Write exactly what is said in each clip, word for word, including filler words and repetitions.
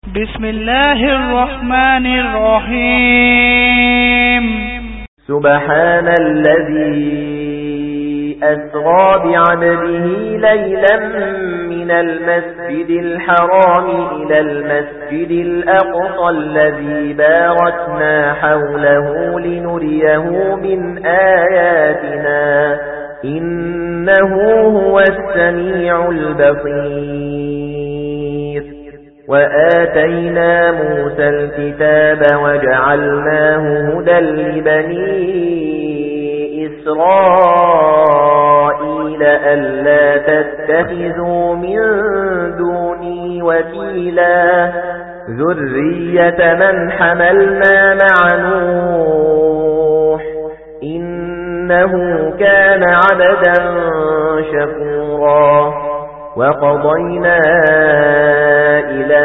بسم الله الرحمن الرحيم. سبحان الذي أسرى بعبده ليلا من المسجد الحرام إلى المسجد الأقصى الذي باركنا حوله لنريه من آياتنا إنه هو السميع البصير. وآتينا موسى الكتاب وجعلناه هدى لبني إسرائيل ألا تتخذوا من دوني وكيلا ذرية من حملنا مع نوح إنه كان عبدا شكورا. وقضينا إلى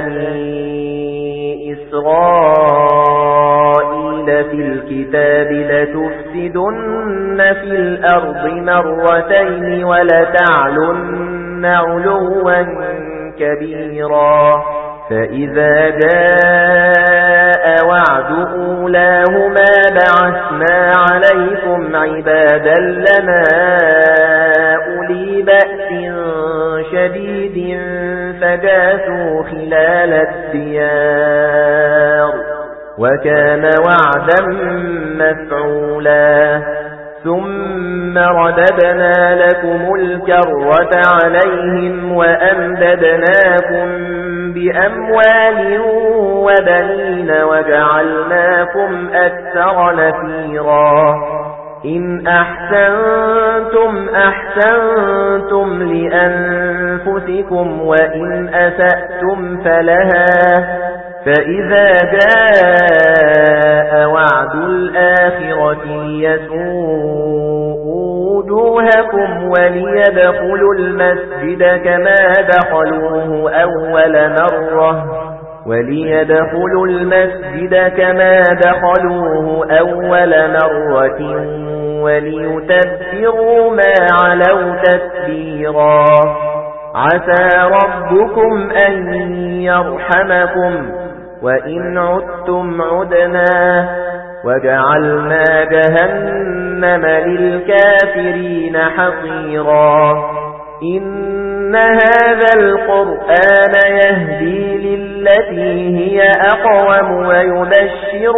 بني إسرائيل في الكتاب لتفسدن في الأرض مرتين ولتعلن علوا كبيرا. فإذا جاء وعد أولاهما بعثنا عليكم عبادا لنا أولي بأس شديد فجاسوا خلال الديار وكان وعدا مفعولا. ثم رددنا لكم الكرة عليهم وأمددناكم بأموال وبنين وجعلناكم أكثر نفيرا. إن أحسنتم أحسنتم لأنفسكم وإن أسأتم فلها. فإذا جاء وعد الآخرة ليسوءوا وجوهكم وليدخلوا المسجد كما دخلوه أول مرة وليدخلوا المسجد كما دخلوه أول مرة وليتبروا ما علوا تتبيرا. عسى ربكم أن يرحمكم وإن عدتم عدنا وجعلنا جهنم للكافرين حصيرا. إن هذا القرآن يهدي للتي هي أقوم ويبشر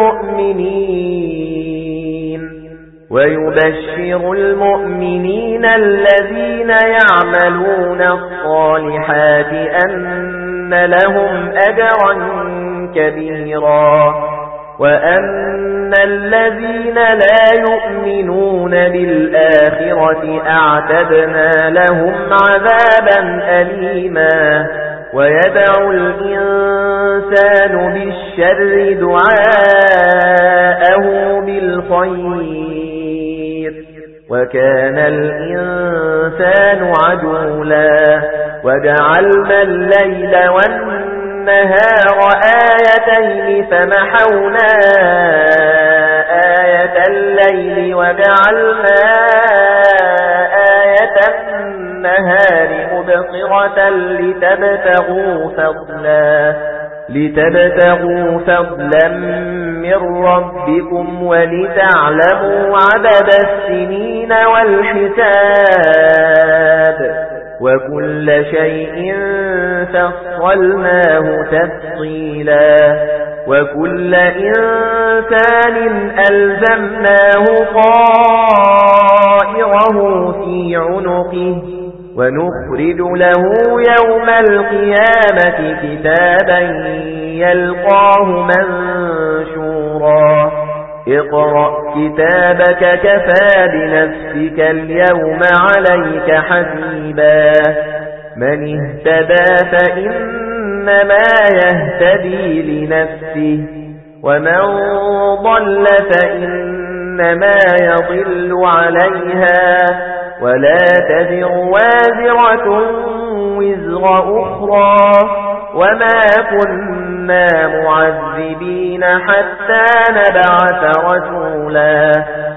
المؤمنين ويبشر المؤمنين الذين يعملون الصالحات أن لهم أجرا كبيرا وأن الذين لا يؤمنون بالآخرة أعتدنا لهم عذابا أليما. ويدعو الإنسان بالشر دعاءه بالخير وكان الإنسان عجولا. وجعلنا الليل والنهار آيتين فمحونا آية الليل وجعلنا آية النهار مبصرة لتبتغوا فضلا لتبتغوا فضلا من ربكم ولتعلموا عدد السنين والحساب وكل شيء فصلناه تفصيلا. وكل إنسان ألزمناه طائره في عنقه ونخرج له يوم القيامة كتابا يلقاه منشورا. اقرأ كتابك كفى بنفسك اليوم عليك حسيبا. من اهتدى فإنما يهتدي لنفسه ومن ضل فإنما يضل عليها ولا تزر وازرة وزر أخرى وما كنا معذبين حتى نبعث رسولا.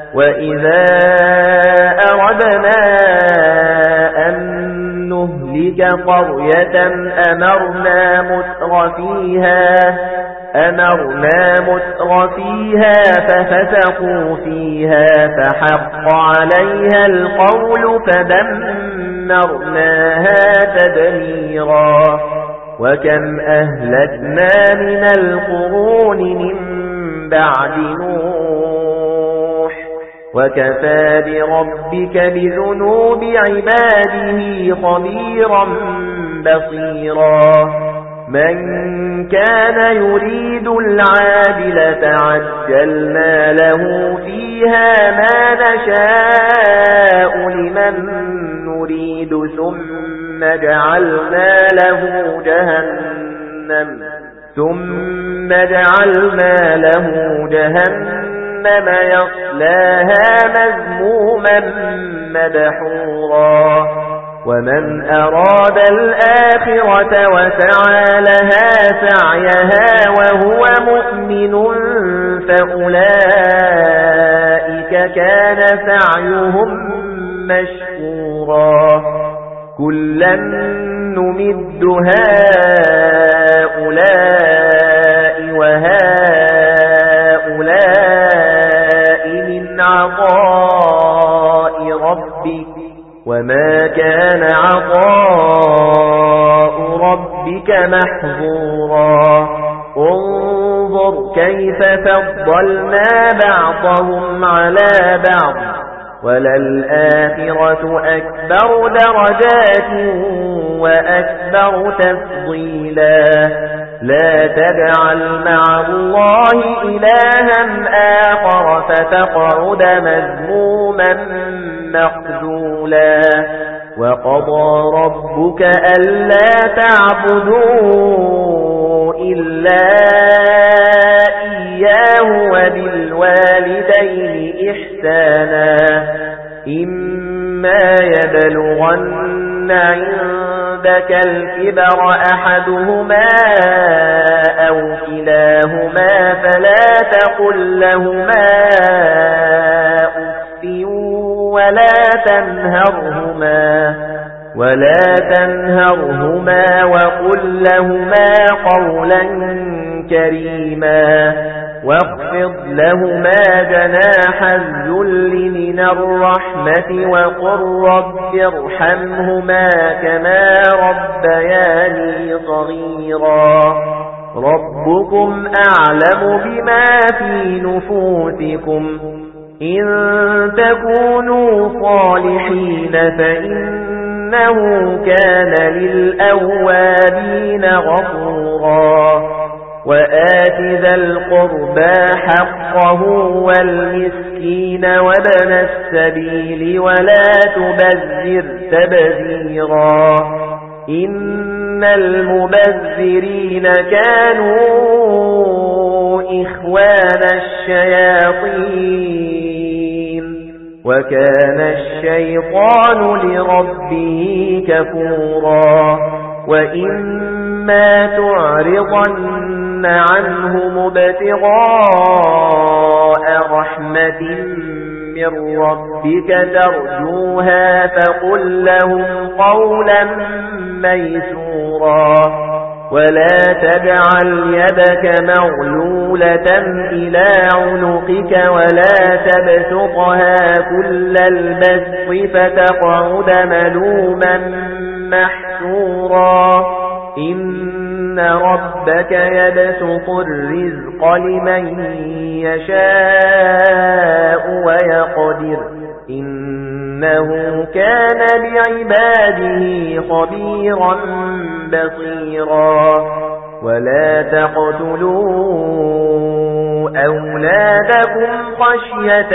وإذا أردنا أن نهلك نُهْلِكَ قَرْيَةً أَمَرْنَا مُتْرَ فِيهَا أَمَرْنَا مُتْرَ فِيهَا فَفَسَقُوا فِيهَا فَحَقَّ عَلَيْهَا الْقَوْلُ فَدَمَّرْنَاهَا تَدْمِيرًا وَكَمْ أَهْلَكْنَا مِنَ الْقُرُونِ مِنْ بَعْدِ نُوحٍ وَكَفَى بِرَبِّكَ بِذُنُوبِ عِبَادِهِ خَبِيرًا بَصِيرًا مَنْ كَانَ يُرِيدُ الْعَاجِلَةَ عَجَّلْنَا لَهُ فِيهَا مَا نَشَاءُ لِمَنْ نُرِيدُ ثُمَّ جَعَلْنَا لَهُ جَهَنَّمَ ثُمَّ جَعَلْنَا لَهُ جَهَنَّمَ يَصْلَاهَا مَذْمُومًا مَدْحُورًا وَمَنْ أَرَادَ الْآخِرَةَ وَسَعَى لَهَا سَعْيَهَا وَهُوَ مُؤْمِنٌ فَأُولَئِكَ كَانَ سَعْيُهُمْ مَشْكُورًا كُلًّا نُمِدُّ هَؤُلَاءِ وَهَؤُلَاءِ مِنْ عَطَاءِ رَبِّكَ وَمَا كَانَ عَطَاءُ رَبِّكَ مَحْظُورًا انظُرْ كَيْفَ فَضَّلْنَا بَعْضَهُمْ عَلَى بَعْضٍ وَلَلْآخِرَةُ أَكْبَرُ دَرَجَاتٍ وَأَكْبَرُ تَفْضِيلًا لَا تَجْعَلْ مَعَ اللَّهِ إِلَٰهًا آخَرَ فَتَقْعُدَ مَذْمُومًا مَخْذُولًا وَقَضَى رَبُّكَ أَلَّا تَعْبُدُوا إِلَّا إِيَّاهُ وَبِالْوَالِدَيْنِ إِحْسَانًا إِمَّا يَبْلُغَنَّ عِندَكَ الْكِبَرَ أَحَدُهُمَا أَوْ كِلَاهُمَا فَلَا تَقُل لَّهُمَا أُفٍّ وَلَا تَنْهَرْهُمَا وَلَا تَنْهَرْهُمَا وَقُل لَّهُمَا قَوْلًا كَرِيمًا واخفض لهما جناح الذل من الرحمة وقل رب ارحمهما كما ربياني صغيرا ربكم أعلم بما في نفوسكم إن تكونوا صالحين فإنه كان للأوابين غفورا وآت ذا القربى حقه والمسكين وابن السبيل ولا تبذر تبذيرا إن المبذرين كانوا إخوان الشياطين وكان الشيطان لربه كفورا وإما تعرضن عنهم ابتغاء رحمة من ربك ترجوها فقل لهم قولا ميسورا ولا تجعل يدك مغلولة إلى عنقك ولا تبسطها كل البسط فتقعد ملوما محسورا إن ربك يبسط الرزق لمن يشاء ويقدر إنه كان بعباده خبيرا بصيرا ولا تقتلوا أولادكم خشية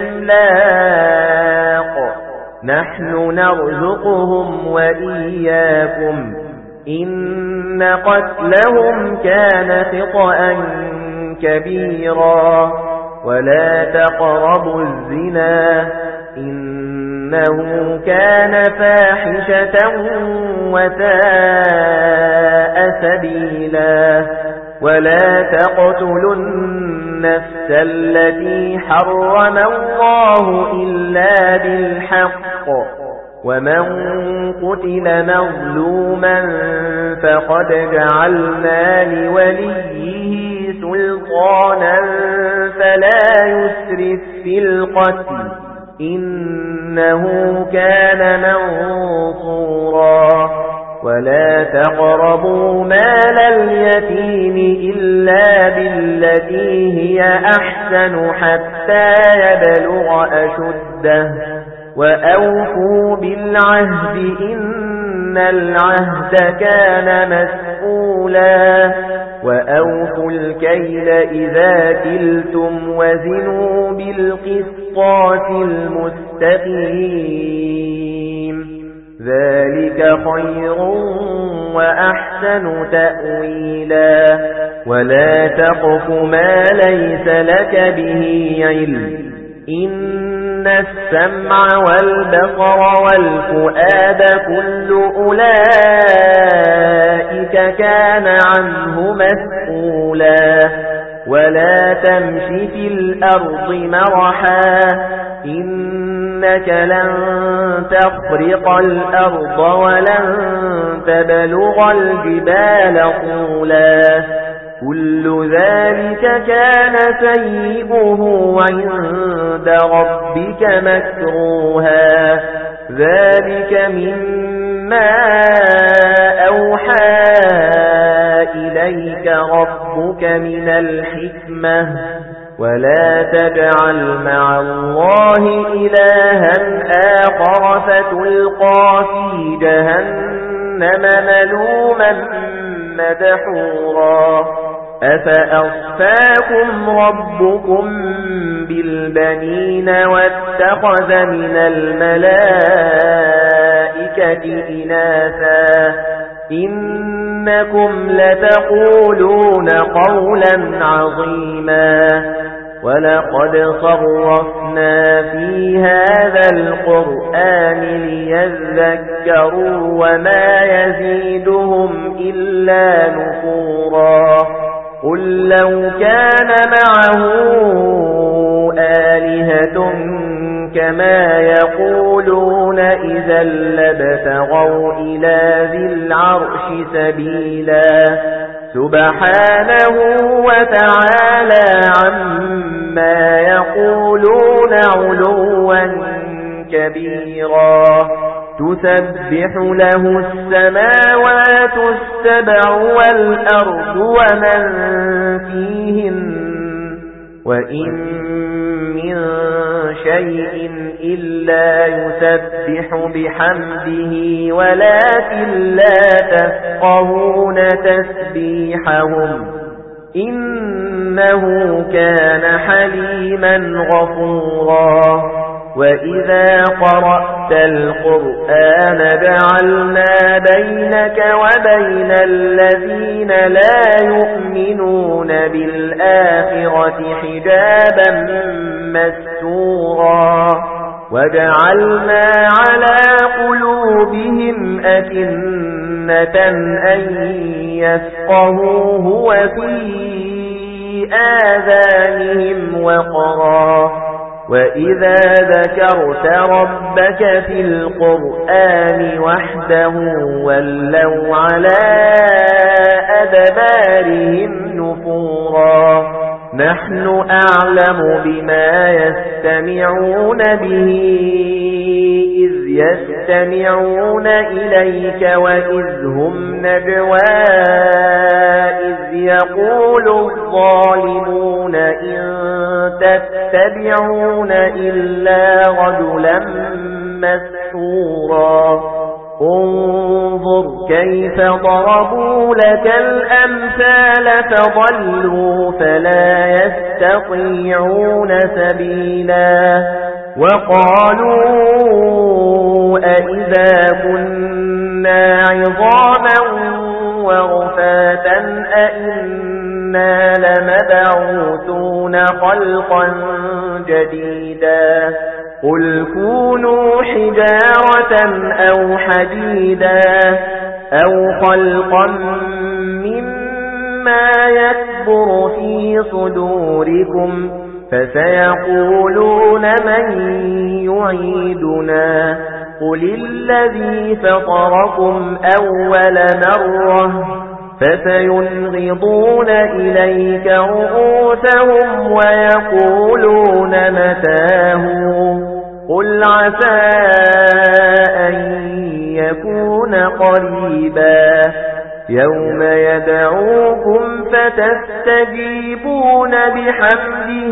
إملاق نحن نرزقهم وإياكم إن قتلهم كان خطأ كبيرا ولا تقربوا الزنا إنه كان فاحشة وساء سبيلا ولا تقتلوا النفس التي حرم الله إلا بالحق ومن قتل مظلوما فقد جعلنا لوليه سلطانا فلا يسرف في القتل إنه كان منصورا ولا تقربوا مال اليتيم إلا بالتي هي أحسن حتى يبلغ أشده وأوفوا بالعهد إن العهد كان مسؤولا وأوفوا الكيل إذا كلتم وزنوا بالقسطاس المستقيم ذلك خير وأحسن تأويلا ولا تقف ما ليس لك به علم إن السمع والبصر والفؤاد كل أولئك كان عنه مسؤولا ولا تمش في الأرض مرحا إنك لن تخرق الأرض ولن تبلغ الجبال طولا كل ذلك كان سيئه عند ربك مكروها ذلك مما أوحى إليك ربك من الحكمة ولا تجعل مع الله إلها آخر فتلقى في جهنم ملوما مدحورا أفأصفاكم ربكم بالبنين واتخذ من الملائكة إناثا إنكم لتقولون قولا عظيما ولقد صرفنا في هذا القرآن ليذكروا وما يزيدهم إلا نفورا قل لو كان معه آلهة كما يقولون إذا لابتغوا إلى ذي العرش سبيلا سبحانه وتعالى عما يقولون علوا كبيرا تسبح له السماوات السبع والأرض ومن فيهن وإن من شيء إلا يسبح بحمده ولكن لا تفقهون تسبيحهم إنه كان حليما غفورا وإذا قرأت القرآن جعلنا بينك وبين الذين لا يؤمنون بالآخرة حجابا مستورا وجعلنا على قلوبهم أكنة أن يفقهوه وفي آذانهم وقرا وإذا ذكرت ربك في القرآن وحده ولوا على أدبارهم نفورا نحن أعلم بما يستمعون به إذ يستمعون إليك وإذ هم نجوى إذ يقول الظالمون إن تتبعون إلا رجلا مسحورا انظر كيف ضربوا لك الأمثال فضلوا فلا يستطيعون سبيلا وقالوا أئذا كنا عظاما ورفاتا أئنا لمبعوثون خلقا جديدا قل كونوا حجارة أو حديدا أو خلقا مما يكبر في صدوركم فسيقولون من يعيدنا قل الذي فطركم أول مرة فسينغضون إليك رؤوسهم ويقولون متاه قل عسى أن يكون قريبا يوم يدعوكم فتستجيبون بحمده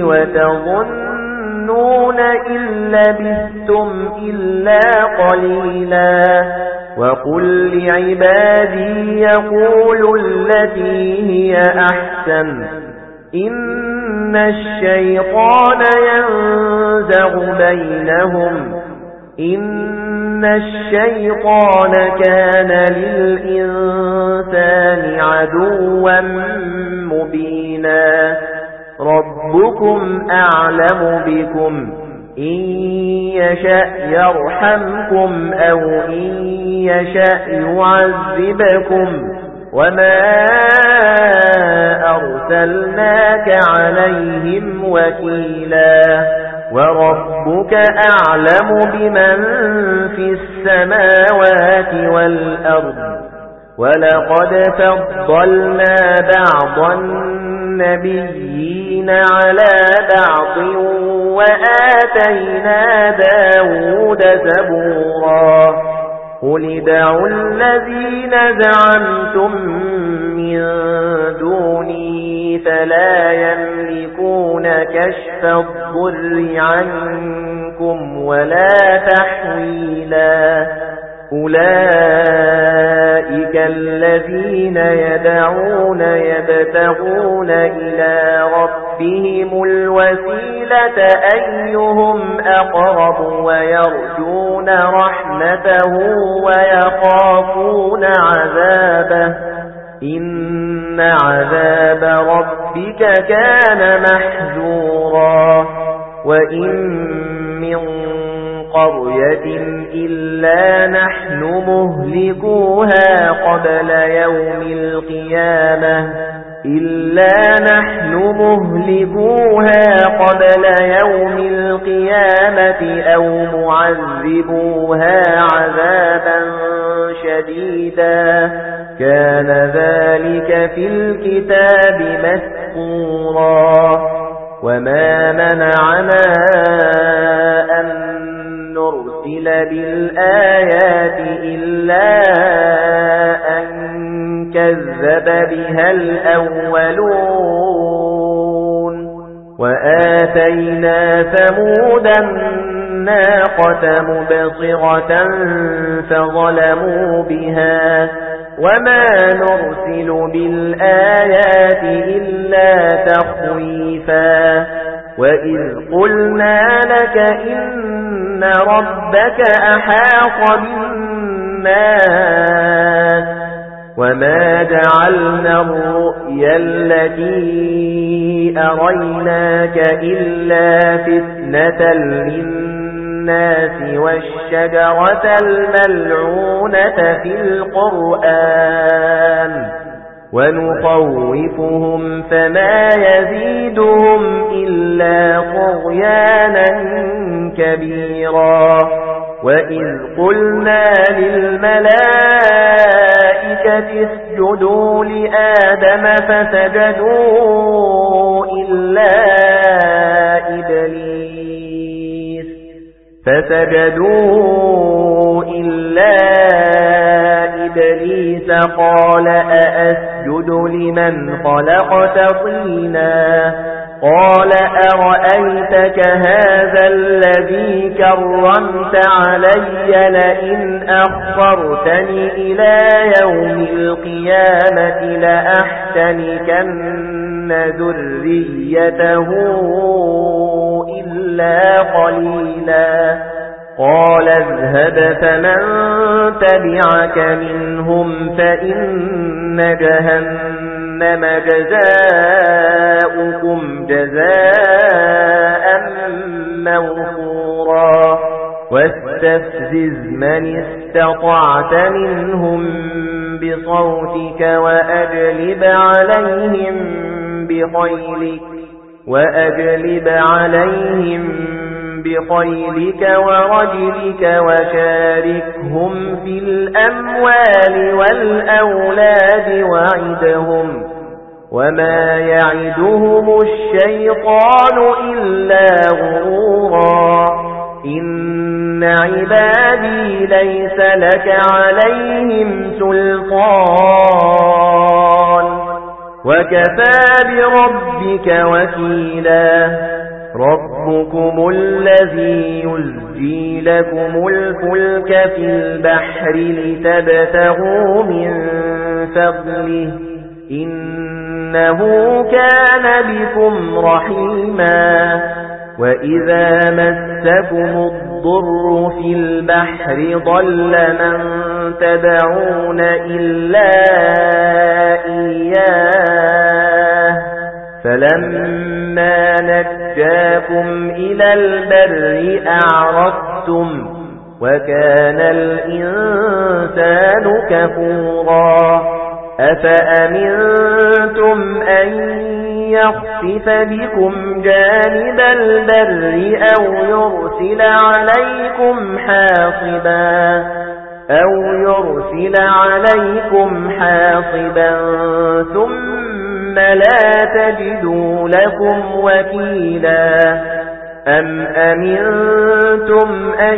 وتظنون إن لبثتم إلا قليلا وقل لعبادي يقولوا التي هي أحسن إن الشيطان ينزغ بينهم إن الشيطان كان للإنسان عدوا مبينا ربكم أعلم بكم إن يشأ يرحمكم أو إن يشأ يعذبكم وما أرسلناك عليهم وكيلا وربك أعلم بمن في السماوات والأرض ولقد فضلنا بعض النبيين على بعض وآتينا داود زبورا قل ادعوا الذين زعمتم من دوني فلا يملكون كشف الضر عنكم ولا تحويلا أولئك الذين يدعون يبتغون إلى ربهم الوسيلة أيهم أقرب ويرجون رحمته ويخافون عذابه إن عذاب ربك كان محذورا وإن من قرية إلا نحن مهلكوها قبل يوم القيامة إلا نحن مهلكوها قبل يوم القيامة أو معذبوها عذابا شديدا كان ذلك في الكتاب مسطورا وما منعنا أن نرسل بالآيات إلا أن كذب بها الأولون وآتينا ثمود الناقة مبصرة فظلموا بها وما نرسل بالآيات إلا تخويفا وإذ قلنا لك إن ربك أحاط بالناس وما جعلنا الرؤيا التي أريناك إلا فتنة للناس والشجرة الملعونة في القرآن ونخوفهم فما يزيدهم إلا طغيانا كبيرا وإذ قلنا للملائكة اسجدوا لآدم فسجدوا إلا إبليس فسجدوا إلا إبليس قال أأسجد لمن خلقت طينا قال أرأيتك هذا الذي كرمت علي لئن أخرتني إلى يوم القيامة لأحتنكن ذريته إلا قليلا قال اذهب فمن تبعك منهم فإن جهنم جزاؤكم جزاء موفورا واستفزز من استطعت منهم بصوتك وأجلب عليهم بخيلك وأجلب عليهم بخيلك ورجلك وشاركهم في الأموال والأولاد وعدهم وما يعدهم الشيطان إلا غرورا إن عبادي ليس لك عليهم سلطان وكفى بربك وكيلا ربكم الذي يزجي لكم الفلك في البحر لتبتغوا من فضله إنه كان بكم رحيما وإذا مسكم الضر في البحر ضل من تدعون إلا إياه فلما نجاكم إلى البر أعرضتم وكان الإنسان كفورا أفأمنتم أن يخسف بكم جانب البر أو يرسل عليكم حاصبا أو يرسل عليكم حاصبا ثم لا تجدوا لكم وكيلا أم أمنتم أن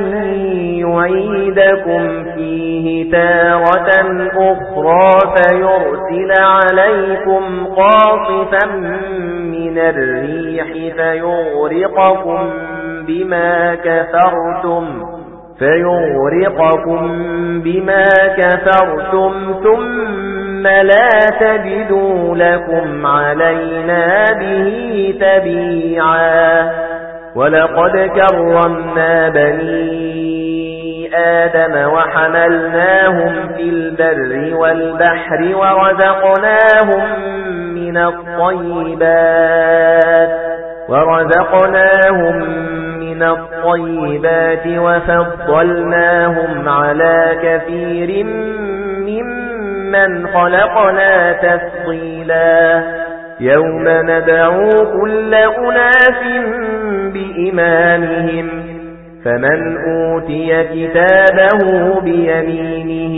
يعيدكم فيه تارة أخرى فيرسل عليكم قاصفا من الريح فيغرقكم بما كفرتم فيغرقكم بما كفرتم ثم لا تجدوا لكم علينا به تبيعا ولقد كرمنا بني آدم وحملناهم في البر والبحر ورزقناهم من الطيبات ورزقناهم من الطيبات وفضلناهم على كثير ممن خلقنا تفضيلا يوم ندعو كل أناس بإمامهم فمن أوتي كتابه بيمينه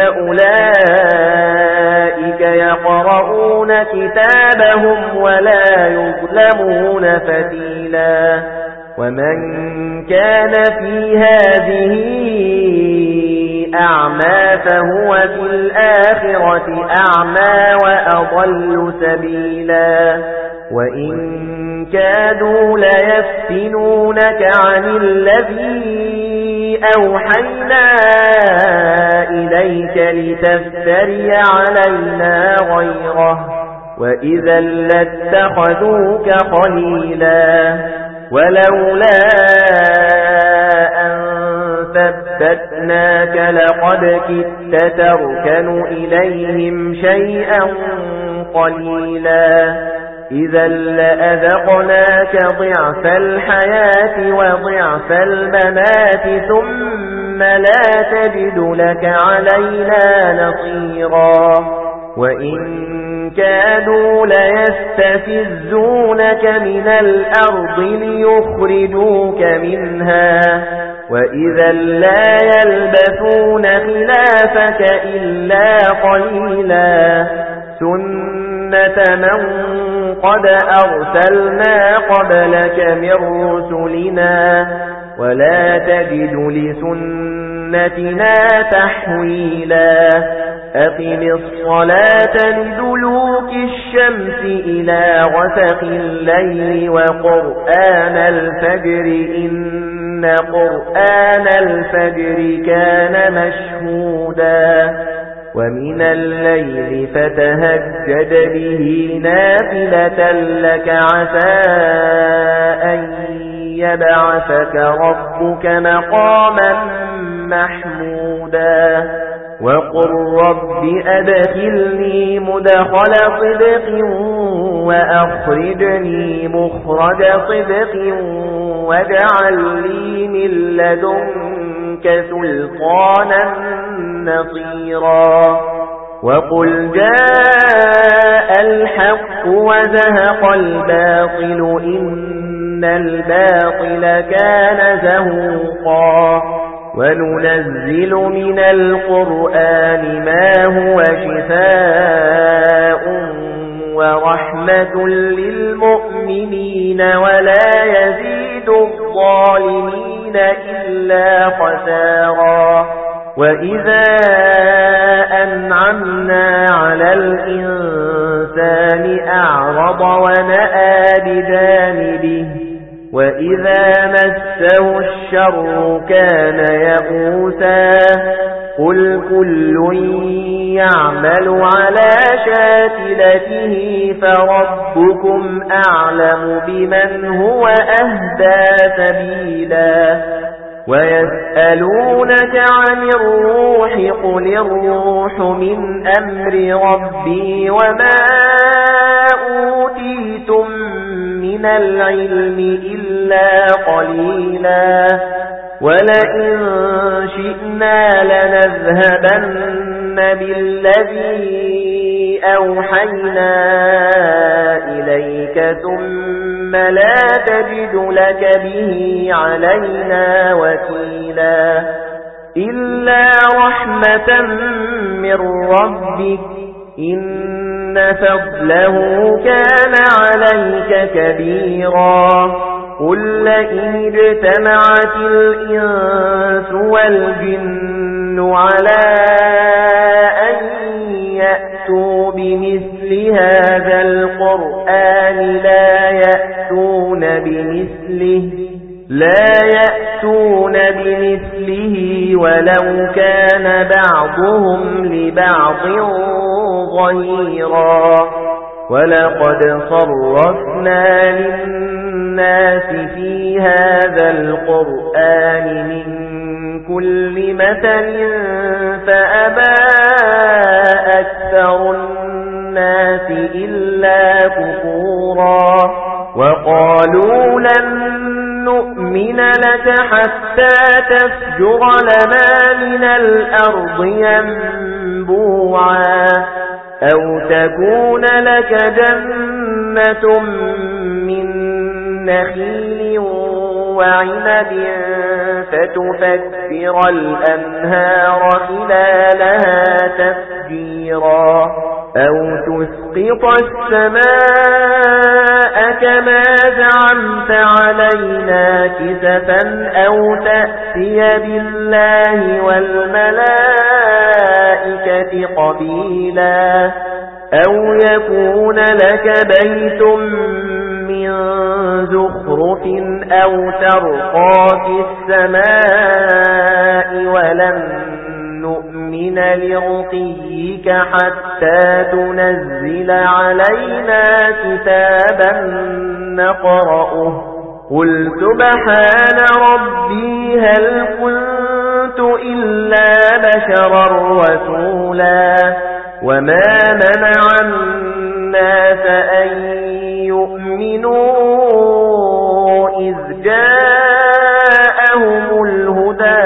فأولئك يقرؤون كتابهم ولا يظلمون فتيلا ومن كان في هذه أعمى فهو في الآخرة أعمى وأضل سبيلا وإن كادوا ليفتنونك عن الذي أوحينا إليك لتفتري علينا غيره وإذا لاتخذوك خليلا ولولا أن ثبتناك لقد كدت تركن إليهم شيئا قليلا إذا لأذقناك ضعف الحياة وضعف الممات ثم لا تجد لك علينا نصيرا وإن كادوا ليستفزونك من الأرض ليخرجوك منها وإذا لا يلبثون خلافك إلا قليلا سنة من قد أرسلنا قبلك من رسلنا ولا تجد لسنتنا تحويلا أقم الصلاة لدلوك الشمس إلى غسق الليل وقرآن الفجر إن قرآن الفجر كان مشهودا ومن الليل فتهجد به نافلة لك عسى أن يبعثك ربك مقاما محمودا وقل رب أدخلني مدخل صدق وأخرجني مخرج صدق واجعل لي من لدنك سلطانا نصيرا وقل جاء الحق الحق وزهق الباطل إن الباطل كان زهوقا وننزل من القرآن ما هو شفاء ورحمة للمؤمنين ولا يزيد الظالمين إلا خسارا وإذا أنعمنا على الإنسان أعرض ونأى بجانبه وإذا مسه الشر كان يئوسا قل كل يعمل على شاكلته فربكم أعلم بمن هو أهدى سبيلا ويسألونك عن الروح قل الروح من أمر ربي وما أوتيتم من العلم إلا قليلا ولئن شئنا لنذهبن بالذي أوحينا إليك ثم لا تجد لك به علينا وكيلا إلا رحمة من ربك إن فضله كان عليك كبيرا قل لئن اجتمعت الإنس والجن على أن يأتوا بمثل هذا القرآن لا يأتون بمثله لا يأتون بمثله ولو كان بعضهم لبعض ظهيرا ولقد صرفنا للناس في هذا القرآن من كل مثل فأبى أكثر الناس إلا كفورا وقالوا لن نؤمن لك حتى تفجر لنا من الأرض ينبوعا أو تكون لك جنة من نخيل وعنب فتفجر الأنهار خلالها تفجيرا أو تسقط السماء كما زعمت علينا كسفا أو تأتي بالله والملائكة قبيلا أو يكون لك بيت من زخرف أو ترقى في السماء ولن نؤمن لرقيك حتى تنزل علينا كتابا نقرأه قل سبحان ربي هل كنت إلا بشرا رسولا وما منع الناس أن يؤمنوا إذ جاءهم الهدى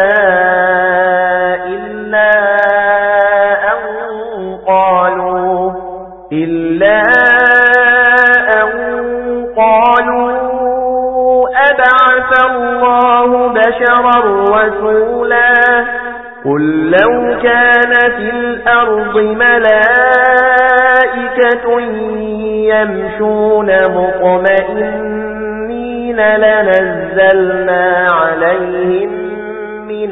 إلا أن قالوا إلا أن قالوا أبعث الله بشرا رسولا قل لو كان في الأرض ملائكة يمشون مطمئنين لنزلنا عليهم من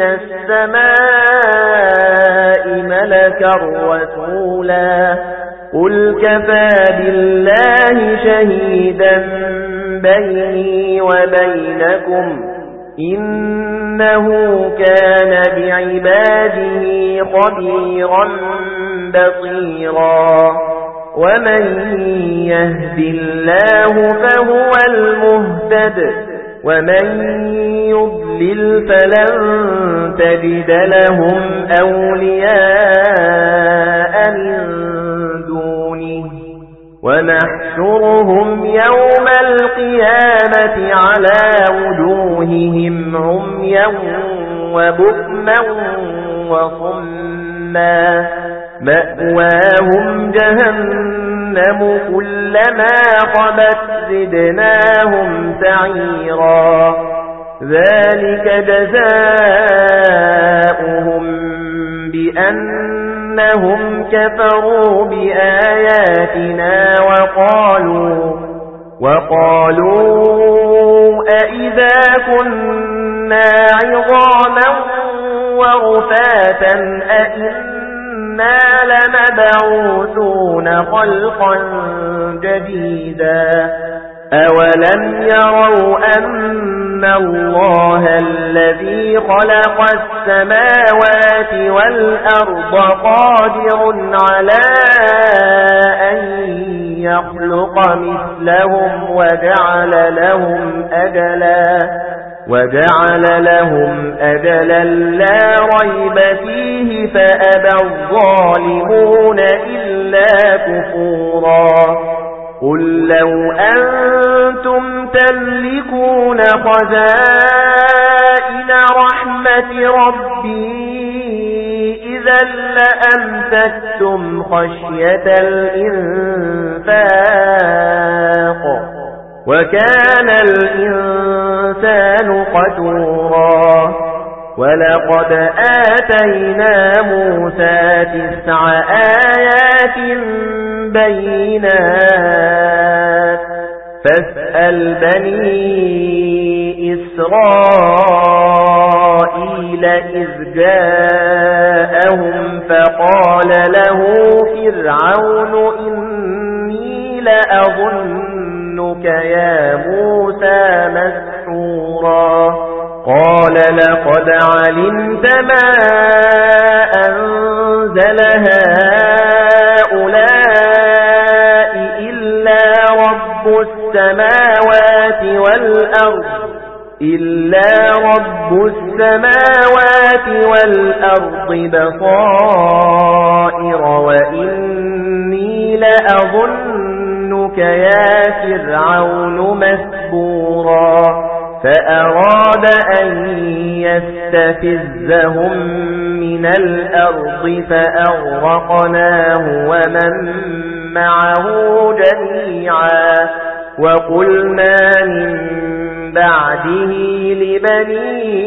السماء ملكا رسولا قل كفى بالله شهيدا بيني وبينكم إنه كان بعباده خبيرا بصيرا ومن يهد الله فهو المهتد ومن يضلل فلن تجد لهم أولياء من دونه ونحشرهم يوم القيامة على وجوههم عميا وبكما وصما مأواهم جهنم جهنم كلما خبت زدناهم سعيرا ذلك جزاؤهم بأنهم كفروا بآياتنا وقالوا وقالوا أئذا كنا عظاما ورفاتا أئنا لمبعوثون خلقا جديدا أولم يروا أن الله الذي خلق السماوات والأرض قادر على أن يخلق مثلهم وجعل لهم أجلا وجعل لهم أجلا لا ريب فيه فأبى الظالمون إلا كفورا قل لو أنتم تملكون خزائن رحمة ربي إذا لأمسكتم خشية الإنفاق وكان الإنسان قتورا ولقد آتينا موسى تسع آيات بينات فاسأل بني إسرائيل إذ جاءهم فقال له فرعون إني لأظنك يا موسى مسحورا قال لقد علمت ما أنزل هؤلاء إلا رب السماوات والأرض إلا رب السماوات والأرض بصائر وإني لأظنك يا فرعون مسبورا فأراد أن يستفزهم من الأرض فأغرقناه ومن معه جميعا وقلنا من بعده لبني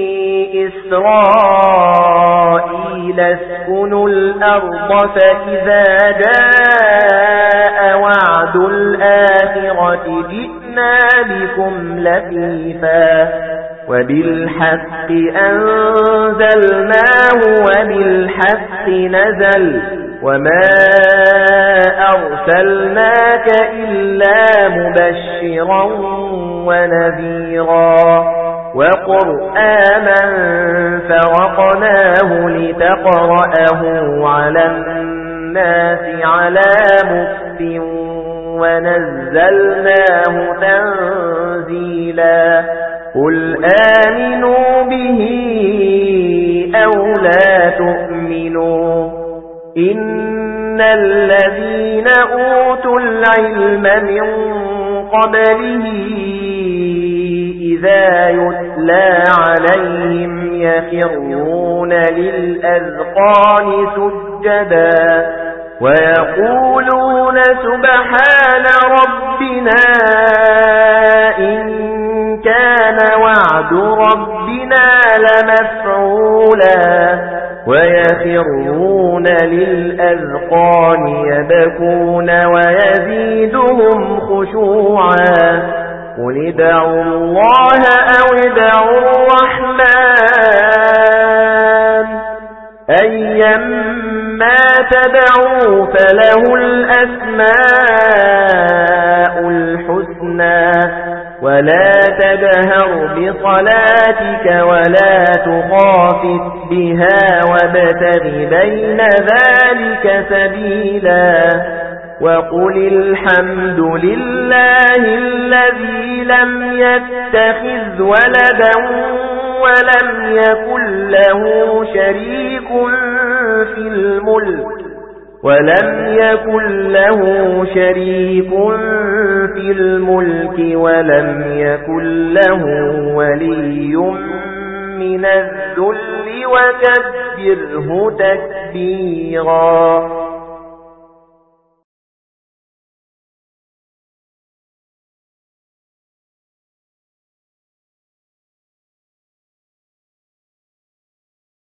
إسرائيل اسكنوا الأرض فإذا جاء وعد الآخرة جئنا بكم لفيفا وبالحق أنزلناه وبالحق نزل وما أرسلناك إلا مبشرا ونذيرا وقرآنا فرقناه لتقرأه على الناس على مكث ونزلناه تنزيلا قل آمنوا به أو لا تؤمنوا إن الذين أوتوا العلم من قبله إذا يتلى عليهم يخرون للأذقان سجدا ويقولون سبحان ربنا إن كان وعد ربنا لمفعولا ويخرون للأذقان يبكون ويزيدهم خشوعا قل ادعوا الله أو ادعوا الرحمن أيما تدعوا فله الأسماء الحسنى ولا تجهر بصلاتك ولا تخافت بها وابتغ بين ذلك سبيلا وقل الحمد لله الذي لم يتخذ ولدا ولم يكن له شريك في الملك ولم يكن له شريك في الملك ولم يكن له ولي من الذل وكبره تكبيرا